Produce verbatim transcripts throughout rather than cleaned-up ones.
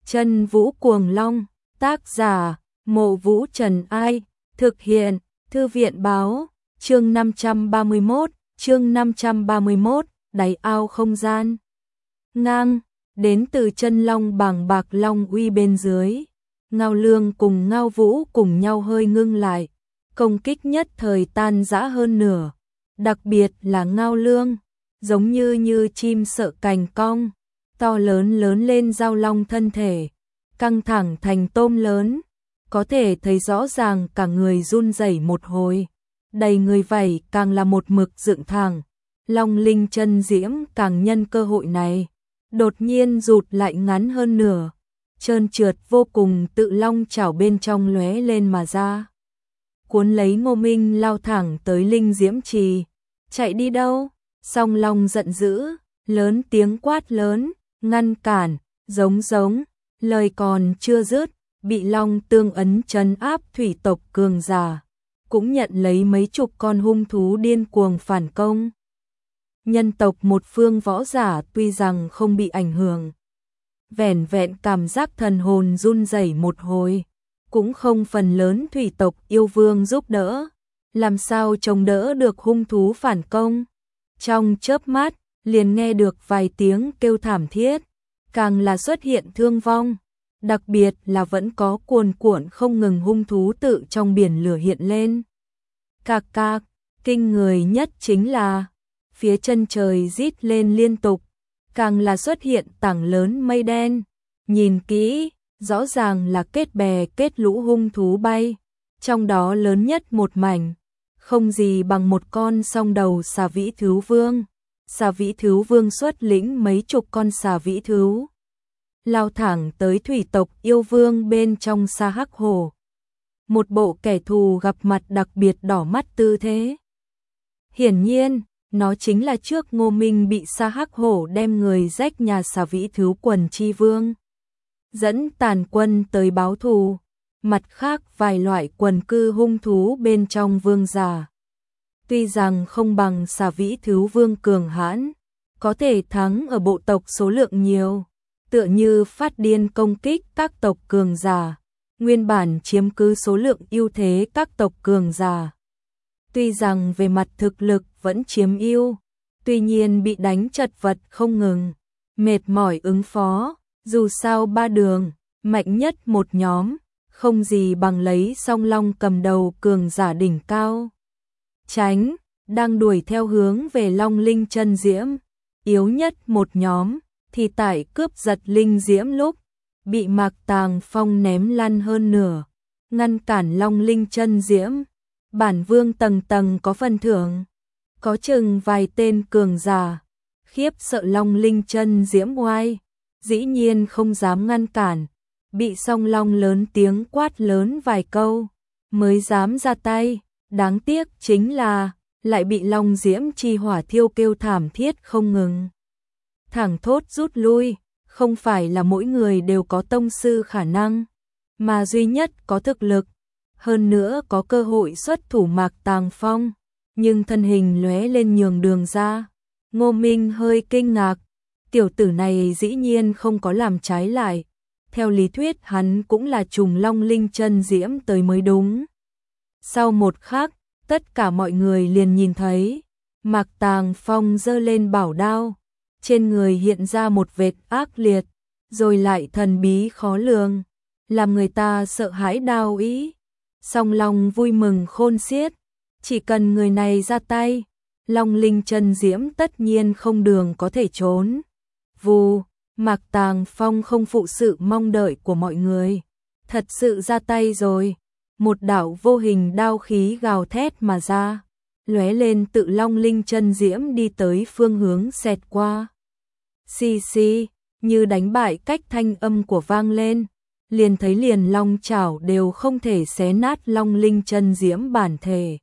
Chân Vũ Cuồng Long, tác giả, Mộ Vũ Trần Ai, thực hiện, Thư viện Báo, chương năm trăm ba mươi mốt, chương năm trăm ba mươi mốt, đáy ao không gian. Ngang, đến từ chân long bàng bạc long uy bên dưới. Ngao Lương cùng Ngao Vũ cùng nhau hơi ngưng lại, công kích nhất thời tan rã hơn nửa. Đặc biệt là Ngao Lương, giống như như chim sợ cành cong, to lớn lớn lên giao long thân thể, căng thẳng thành tôm lớn, có thể thấy rõ ràng cả người run rẩy một hồi, đầy người vảy càng là một mực dựng thẳng. Long linh chân diễm càng nhân cơ hội này, đột nhiên rụt lại ngắn hơn nửa, trơn trượt vô cùng tự long chảo bên trong lóe lên mà ra. Cuốn lấy Ngô Minh lao thẳng tới linh diễm trì, chạy đi đâu? Song long giận dữ, lớn tiếng quát lớn, ngăn cản, giống giống, lời còn chưa dứt, bị long tương ấn trấn áp thủy tộc cường giả, cũng nhận lấy mấy chục con hung thú điên cuồng phản công. Nhân tộc một phương võ giả tuy rằng không bị ảnh hưởng, vẻn vẹn cảm giác thần hồn run rẩy một hồi, cũng không phần lớn thủy tộc yêu vương giúp đỡ, làm sao chống đỡ được hung thú phản công. Trong chớp mắt, liền nghe được vài tiếng kêu thảm thiết, càng là xuất hiện thương vong, đặc biệt là vẫn có cuồn cuộn không ngừng hung thú tự trong biển lửa hiện lên. Cạc cạc, kinh người nhất chính là phía chân trời rít lên liên tục, càng là xuất hiện tảng lớn mây đen, nhìn kỹ, rõ ràng là kết bè kết lũ hung thú bay, trong đó lớn nhất một mảnh, không gì bằng một con song đầu xà vĩ thứu vương. Xà vĩ thứu vương xuất lĩnh mấy chục con xà vĩ thứu, lao thẳng tới thủy tộc yêu vương bên trong Sa Hắc Hổ. Một bộ kẻ thù gặp mặt đặc biệt đỏ mắt tư thế. Hiển nhiên, nó chính là trước Ngô Minh bị Sa Hắc Hổ đem người rách nhà xà vĩ thứu quần chi vương, dẫn tàn quân tới báo thù. Mặt khác vài loại quần cư hung thú bên trong vương giả, tuy rằng không bằng xà vĩ thứu vương cường hãn, có thể thắng ở bộ tộc số lượng nhiều, tựa như phát điên công kích các tộc cường giả, nguyên bản chiếm cứ số lượng ưu thế các tộc cường giả. Tuy rằng về mặt thực lực vẫn chiếm ưu, tuy nhiên bị đánh chật vật không ngừng, mệt mỏi ứng phó, dù sao ba đường, mạnh nhất một nhóm, không gì bằng lấy song long cầm đầu cường giả đỉnh cao. Tránh, đang đuổi theo hướng về long linh chân diễm, yếu nhất một nhóm, thì tại cướp giật linh diễm lúc, bị Mạc Tàng Phong ném lăn hơn nửa, ngăn cản long linh chân diễm. Bản vương tầng tầng có phần thưởng, có chừng vài tên cường giả, khiếp sợ long linh chân diễm oai, dĩ nhiên không dám ngăn cản, bị song long lớn tiếng quát lớn vài câu, mới dám ra tay. Đáng tiếc chính là, lại bị long diễm chi hỏa thiêu kêu thảm thiết không ngừng. Thẳng thốt rút lui, không phải là mỗi người đều có tông sư khả năng, mà duy nhất có thực lực, hơn nữa có cơ hội xuất thủ Mạc Tàng Phong, nhưng thân hình lóe lên nhường đường ra. Ngô Minh hơi kinh ngạc, tiểu tử này dĩ nhiên không có làm trái lại, theo lý thuyết hắn cũng là trùng long linh chân diễm tới mới đúng. Sau một khắc, tất cả mọi người liền nhìn thấy, Mạc Tàng Phong giơ lên bảo đao, trên người hiện ra một vệt ác liệt, rồi lại thần bí khó lường, làm người ta sợ hãi đao ý. Song long vui mừng khôn xiết, chỉ cần người này ra tay, long linh chân diễm tất nhiên không đường có thể trốn. Vù, Mạc Tàng Phong không phụ sự mong đợi của mọi người, thật sự ra tay rồi. Một đạo vô hình đao khí gào thét mà ra, lóe lên tự long linh chân diễm đi tới phương hướng xẹt qua. Xì xì, như đánh bại cách thanh âm của vang lên, liền thấy liền long chảo đều không thể xé nát long linh chân diễm bản thể.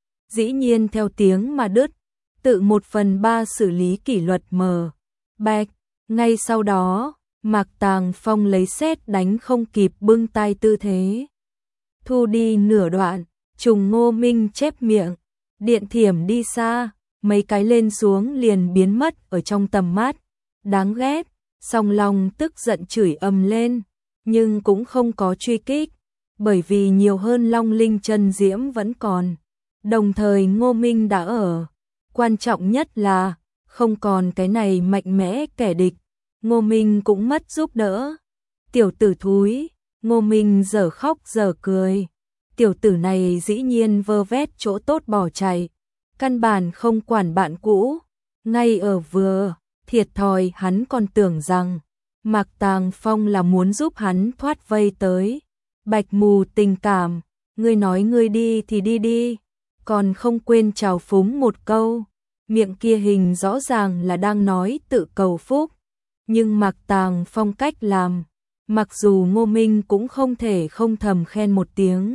Dĩ nhiên theo tiếng mà đứt, tự một phần ba xử lý kỷ luật mờ. Bạch, ngay sau đó, Mạc Tàng Phong lấy sét đánh không kịp bưng tay tư thế. Thu đi nửa đoạn, trùng Ngô Minh chép miệng, điện thiểm đi xa, mấy cái lên xuống liền biến mất ở trong tầm mắt. Đáng ghét, song long tức giận chửi ầm lên, nhưng cũng không có truy kích, bởi vì nhiều hơn Long Linh chân diễm vẫn còn. Đồng thời Ngô Minh đã ở. Quan trọng nhất là không còn cái này mạnh mẽ kẻ địch. Ngô Minh cũng mất giúp đỡ. Tiểu tử thúi, Ngô Minh giờ khóc giờ cười. Tiểu tử này dĩ nhiên vơ vét chỗ tốt bỏ chạy, căn bản không quản bạn cũ. Ngay ở vừa, thiệt thòi hắn còn tưởng rằng Mạc Tàng Phong là muốn giúp hắn thoát vây tới. Bạch mù tình cảm, ngươi nói ngươi đi thì đi đi, còn không quên trào phúng một câu. Miệng kia hình rõ ràng là đang nói tự cầu phúc, nhưng Mạc Tàng Phong cách làm, mặc dù Ngô Minh cũng không thể không thầm khen một tiếng.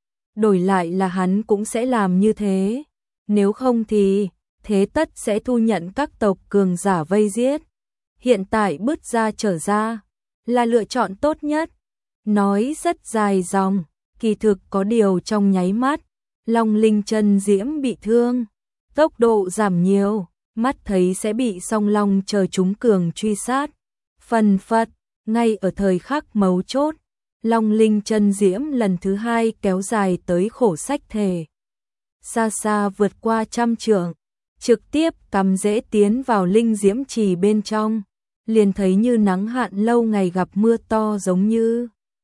Đổi lại là hắn cũng sẽ làm như thế, nếu không thì thế tất sẽ thu nhận các tộc cường giả vây giết. Hiện tại bứt ra trở ra là lựa chọn tốt nhất. Nói rất dài dòng, kỳ thực có điều trong nháy mắt, Long Linh chân diễm bị thương, tốc độ giảm nhiều, mắt thấy sẽ bị song long chờ chúng cường truy sát. Phần phật, ngay ở thời khắc mấu chốt, Long Linh chân diễm lần thứ hai kéo dài tới khổ sách thể. Xa xa vượt qua trăm trượng, trực tiếp cắm rễ tiến vào linh diễm trì bên trong, liền thấy như nắng hạn lâu ngày gặp mưa to giống như.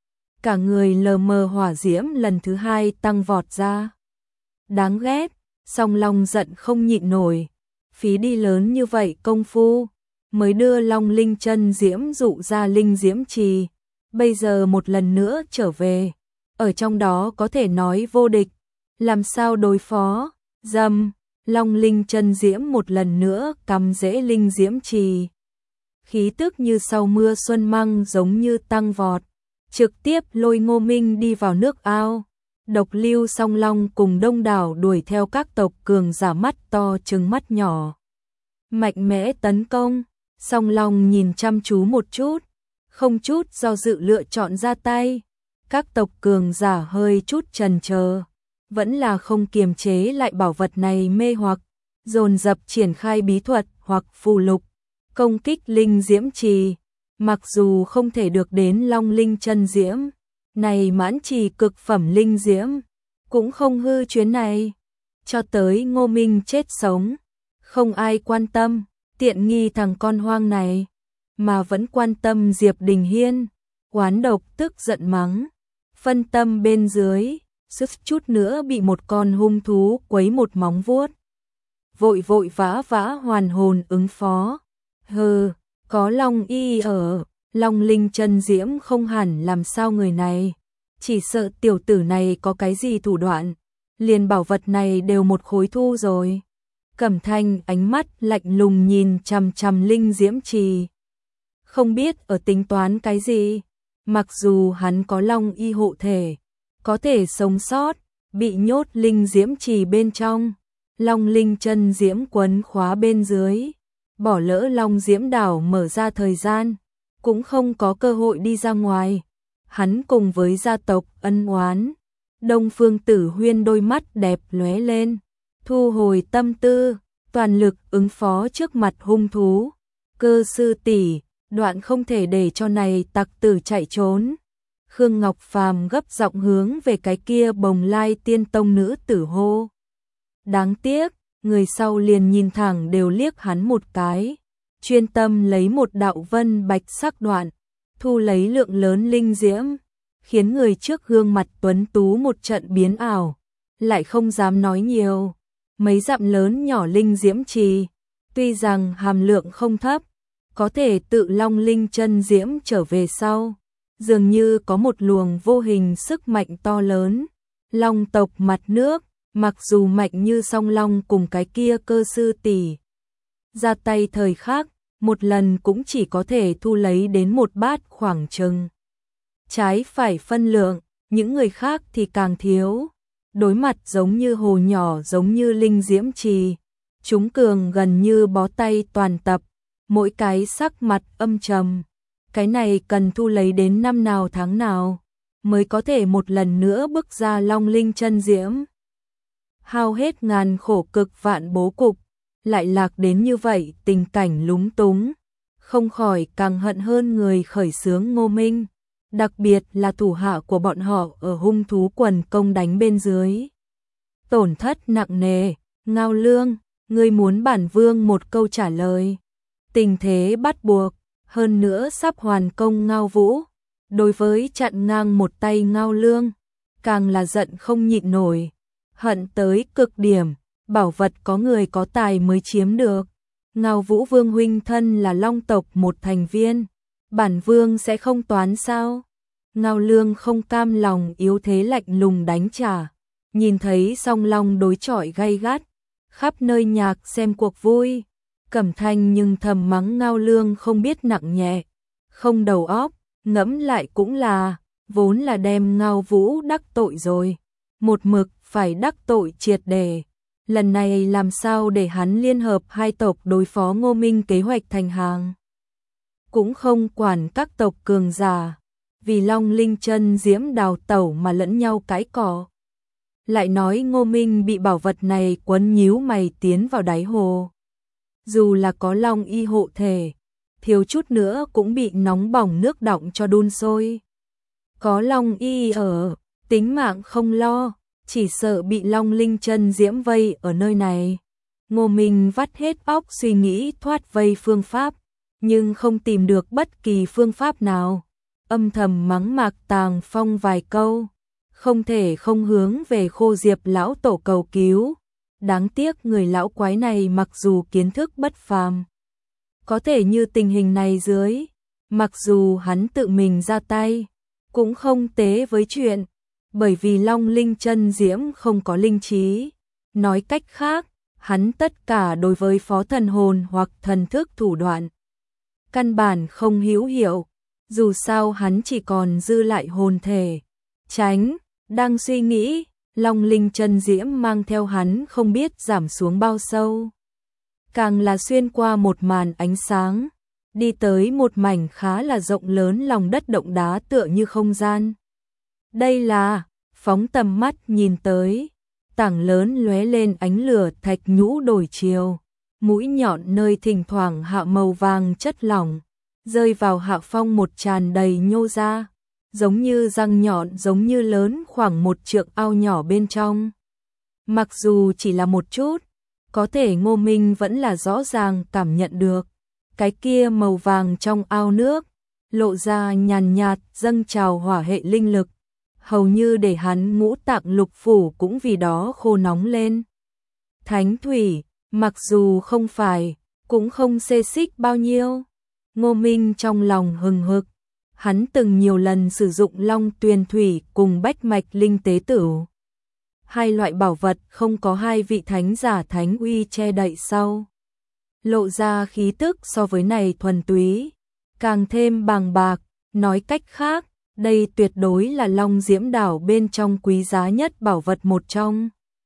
Cả người lờ mờ hỏa diễm lần thứ hai tăng vọt ra. Đáng ghét, song long giận không nhịn nổi, phí đi lớn như vậy công phu, mới đưa Long Linh chân diễm dụ ra linh diễm trì, bây giờ một lần nữa trở về, ở trong đó có thể nói vô địch, làm sao đối phó. Dầm, Long Linh chân diễm một lần nữa cắm rễ linh diễm trì. Khí tức như sau mưa xuân măng giống như tăng vọt, trực tiếp lôi Ngô Minh đi vào nước ao. Độc Lưu Song Long cùng đông đảo đuổi theo các tộc cường giả mắt to trừng mắt nhỏ, mạnh mẽ tấn công. Song Long nhìn chăm chú một chút, không chút do dự lựa chọn ra tay. Các tộc cường giả hơi chút chần chờ, vẫn là không kiềm chế lại bảo vật này mê hoặc, dồn dập triển khai bí thuật hoặc phù lục, công kích linh diễm trì. Mặc dù không thể được đến Long Linh chân diễm, này mãn trì cực phẩm linh diễm, cũng không hư chuyến này. Cho tới Ngô Minh chết sống, không ai quan tâm, tiện nghi thằng con hoang này, mà vẫn quan tâm Diệp Đình Hiên. Oán độc tức giận mắng, phân tâm bên dưới, suýt chút nữa bị một con hung thú quấy một móng vuốt. Vội vội vã vã hoàn hồn ứng phó. Hừ, có Long Y ở, Long Linh chân diễm không hẳn làm sao người này. Chỉ sợ tiểu tử này có cái gì thủ đoạn, liền bảo vật này đều một khối thu rồi. Cẩm Thanh ánh mắt lạnh lùng nhìn chằm chằm linh diễm trì, không biết ở tính toán cái gì. Mặc dù hắn có Long Y hộ thể, có thể sống sót, bị nhốt linh diễm trì bên trong, Long Linh chân diễm quấn khóa bên dưới, bỏ lỡ Long Diễm Đảo mở ra thời gian, cũng không có cơ hội đi ra ngoài. Hắn cùng với gia tộc ân oán, Đông Phương Tử Huyên đôi mắt đẹp lóe lên, thu hồi tâm tư, toàn lực ứng phó trước mặt hung thú. Cơ sư tỷ, đoạn không thể để cho này tặc tử chạy trốn. Khương Ngọc Phàm gấp giọng hướng về cái kia Bồng Lai Tiên Tông nữ tử hô. Đáng tiếc, người sau liền nhìn thẳng đều liếc hắn một cái, chuyên tâm lấy một đạo vân bạch sắc đoạn, thu lấy lượng lớn linh diễm, khiến người trước gương mặt tuấn tú một trận biến ảo, lại không dám nói nhiều. Mấy dặm lớn nhỏ linh diễm trì, tuy rằng hàm lượng không thấp, có thể tự Long Linh chân diễm trở về sau, dường như có một luồng vô hình sức mạnh to lớn. Long tộc mặt nước, mặc dù mạnh như song long cùng cái kia cơ sư tỷ, ra tay thời khắc, một lần cũng chỉ có thể thu lấy đến một bát khoảng chừng. Trái phải phân lượng, những người khác thì càng thiếu. Đối mặt giống như hồ nhỏ giống như linh diễm trì, chúng cường gần như bó tay toàn tập, mỗi cái sắc mặt âm trầm. Cái này cần thu lấy đến năm nào tháng nào, mới có thể một lần nữa bước ra Long Linh chân diễm. Hao hết ngàn khổ cực vạn bố cục, lại lạc đến như vậy tình cảnh lúng túng, không khỏi càng hận hơn người khởi xướng Ngô Minh. đặc biệt là thủ hạ của bọn họ ở hung thú quần công đánh bên dưới. Tổn thất nặng nề, Ngao Lương, ngươi muốn bản vương một câu trả lời. Tình thế bắt buộc, hơn nữa sắp hoàn công Ngao Vũ. Đối với chặn ngang một tay Ngao Lương, càng là giận không nhịn nổi, hận tới cực điểm, bảo vật có người có tài mới chiếm được. Ngao Vũ vương huynh thân là Long tộc một thành viên, bản vương sẽ không toán sao? Ngao Lương không cam lòng yếu thế lạnh lùng đánh trả, nhìn thấy song long đối chọi gay gắt, khắp nơi nhạc xem cuộc vui. Cẩm Thanh nhưng thầm mắng Ngao Lương không biết nặng nhẹ, không đầu óc, ngẫm lại cũng là, vốn là đem Ngao Vũ đắc tội rồi, một mực phải đắc tội triệt để. Lần này làm sao để hắn liên hợp hai tộc đối phó Ngô Minh kế hoạch thành hàng. Cũng không quản các tộc cường giả, vì Long Linh Chân Diễm đào tẩu mà lẫn nhau cãi cọ. Lại nói Ngô Minh bị bảo vật này quấn nhíu mày tiến vào đáy hồ. Dù là có Long y hộ thể, thiếu chút nữa cũng bị nóng bỏng nước đọng cho đun sôi. Có Long y ở, tính mạng không lo, chỉ sợ bị Long Linh Chân Diễm vây ở nơi này. Ngô Minh vắt hết óc suy nghĩ thoát vây phương pháp, nhưng không tìm được bất kỳ phương pháp nào. Âm thầm mắng Mạc Tàng Phong vài câu, không thể không hướng về Khô Diệp lão tổ cầu cứu. Đáng tiếc người lão quái này mặc dù kiến thức bất phàm, có thể như tình hình này dưới, mặc dù hắn tự mình ra tay, cũng không tế với chuyện, bởi vì Long Linh Chân Diễm không có linh trí. Nói cách khác, hắn tất cả đối với phó thần hồn hoặc thần thức thủ đoạn, căn bản không hữu hiệu, dù sao hắn chỉ còn dư lại hồn thể. Tránh, đang suy nghĩ, Long Linh Chân Diễm mang theo hắn không biết giảm xuống bao sâu. Càng là xuyên qua một màn ánh sáng, đi tới một mảnh khá là rộng lớn lòng đất động đá tựa như không gian. Đây là, phóng tầm mắt nhìn tới, tảng lớn lóe lên ánh lửa thạch nhũ đổi chiều, mũi nhọn nơi thỉnh thoảng hạ màu vàng chất lỏng, rơi vào hạ phong một tràn đầy nhô ra, giống như răng nhọn giống như lớn khoảng một trượng ao nhỏ bên trong. Mặc dù chỉ là một chút, có thể Ngô Minh vẫn là rõ ràng cảm nhận được, cái kia màu vàng trong ao nước, lộ ra nhàn nhạt dâng trào hỏa hệ linh lực, hầu như để hắn ngũ tạng lục phủ cũng vì đó khô nóng lên. Thánh thủy, mặc dù không phải, cũng không xê xích bao nhiêu. Ngô Minh trong lòng hừng hực, hắn từng nhiều lần sử dụng Long Tuyền Thủy cùng Bách Mạch Linh Tế Tửu. Hai loại bảo vật không có hai vị thánh giả thánh uy che đậy sau, lộ ra khí tức so với này thuần túy, càng thêm bàng bạc. Nói cách khác, đây tuyệt đối là Long Diễm Đảo bên trong quý giá nhất bảo vật một trong.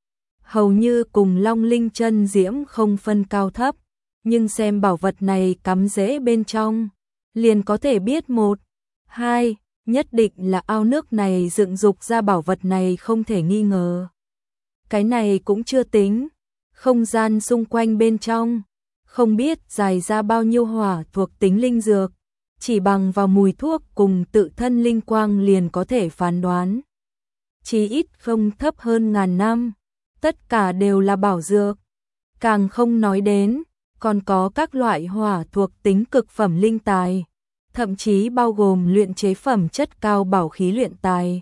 Hầu như cùng Long Linh Chân Diễm không phân cao thấp, nhưng xem bảo vật này cắm rễ bên trong, liền có thể biết một, hai, nhất định là ao nước này dựng dục ra bảo vật này không thể nghi ngờ. Cái này cũng chưa tính, không gian xung quanh bên trong, không biết dài ra bao nhiêu hỏa thuộc tính linh dược, chỉ bằng vào mùi thuốc cùng tự thân linh quang liền có thể phán đoán. Chỉ ít không thấp hơn ngàn năm, tất cả đều là bảo dược. Càng không nói đến, còn có các loại hỏa thuộc tính cực phẩm linh tài, thậm chí bao gồm luyện chế phẩm chất cao bảo khí luyện tài.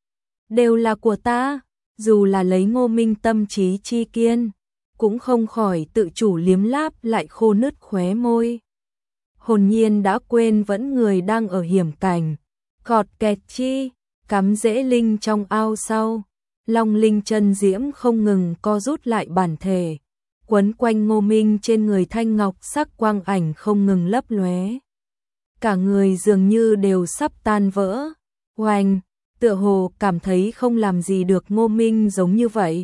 Đều là của ta, dù là lấy Ngô Minh tâm trí chi kiên, cũng không khỏi tự chủ liếm láp lại khô nứt khóe môi. Hồn nhiên đã quên vẫn người đang ở hiểm cảnh, cọt kẹt chi, cắm rễ linh trong ao sau. Long Linh Chân Diễm không ngừng co rút lại bản thể, quấn quanh Ngô Minh trên người thanh ngọc sắc quang ảnh không ngừng lấp lóe. Cả người dường như đều sắp tan vỡ, oanh, tựa hồ cảm thấy không làm gì được Ngô Minh giống như vậy.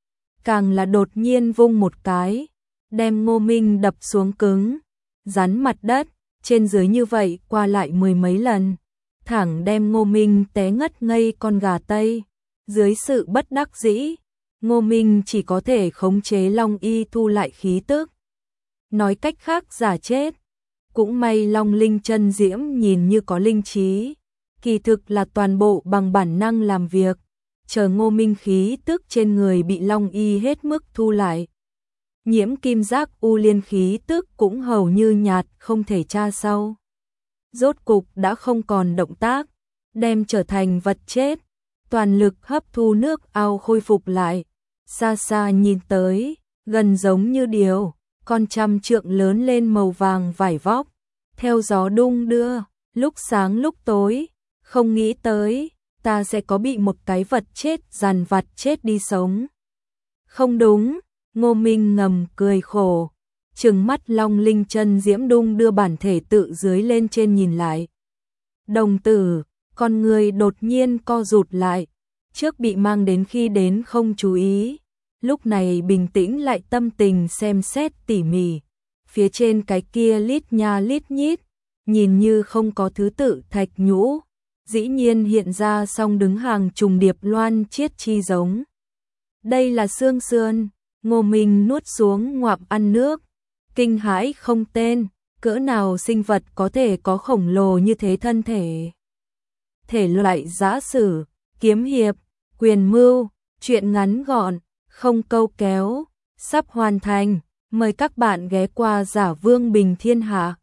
Càng là đột nhiên vung một cái, đem Ngô Minh đập xuống cứng, rắn mặt đất, trên dưới như vậy qua lại mười mấy lần, thẳng đem Ngô Minh té ngất ngây con gà Tây. Dưới sự bất đắc dĩ, Ngô Minh chỉ có thể khống chế Long Y thu lại khí tức. Nói cách khác giả chết, cũng may Long Linh Chân Diễm nhìn như có linh trí, kỳ thực là toàn bộ bằng bản năng làm việc, chờ Ngô Minh khí tức trên người bị Long Y hết mức thu lại. Nhiễm kim giác u liên khí tức cũng hầu như nhạt không thể tra sâu. Rốt cục đã không còn động tác, đem trở thành vật chết, toàn lực hấp thu nước ao khôi phục lại. Xa xa nhìn tới, gần giống như điều, con trăm trượng lớn lên màu vàng vải vóc, theo gió đung đưa, lúc sáng lúc tối, không nghĩ tới, ta sẽ có bị một cái vật chết dằn vặt chết đi sống. Không đúng, Ngô Minh ngầm cười khổ, trừng mắt long linh chân diễm đung đưa bản thể tự dưới lên trên nhìn lại. Đồng tử, con người đột nhiên co rụt lại, trước bị mang đến khi đến không chú ý, lúc này bình tĩnh lại tâm tình xem xét tỉ mỉ. Phía trên cái kia lít nha lít nhít, nhìn như không có thứ tự thạch nhũ, dĩ nhiên hiện ra song đứng hàng trùng điệp loan chiết chi giống. Đây là xương sườn, Ngô Minh nuốt xuống ngoạm ăn nước, kinh hãi không tên, cỡ nào sinh vật có thể có khổng lồ như thế thân thể. Thể loại giã sử, kiếm hiệp, quyền mưu, truyện ngắn gọn, không câu kéo, sắp hoàn thành, mời các bạn ghé qua Giả Vương Bình Thiên Hạ.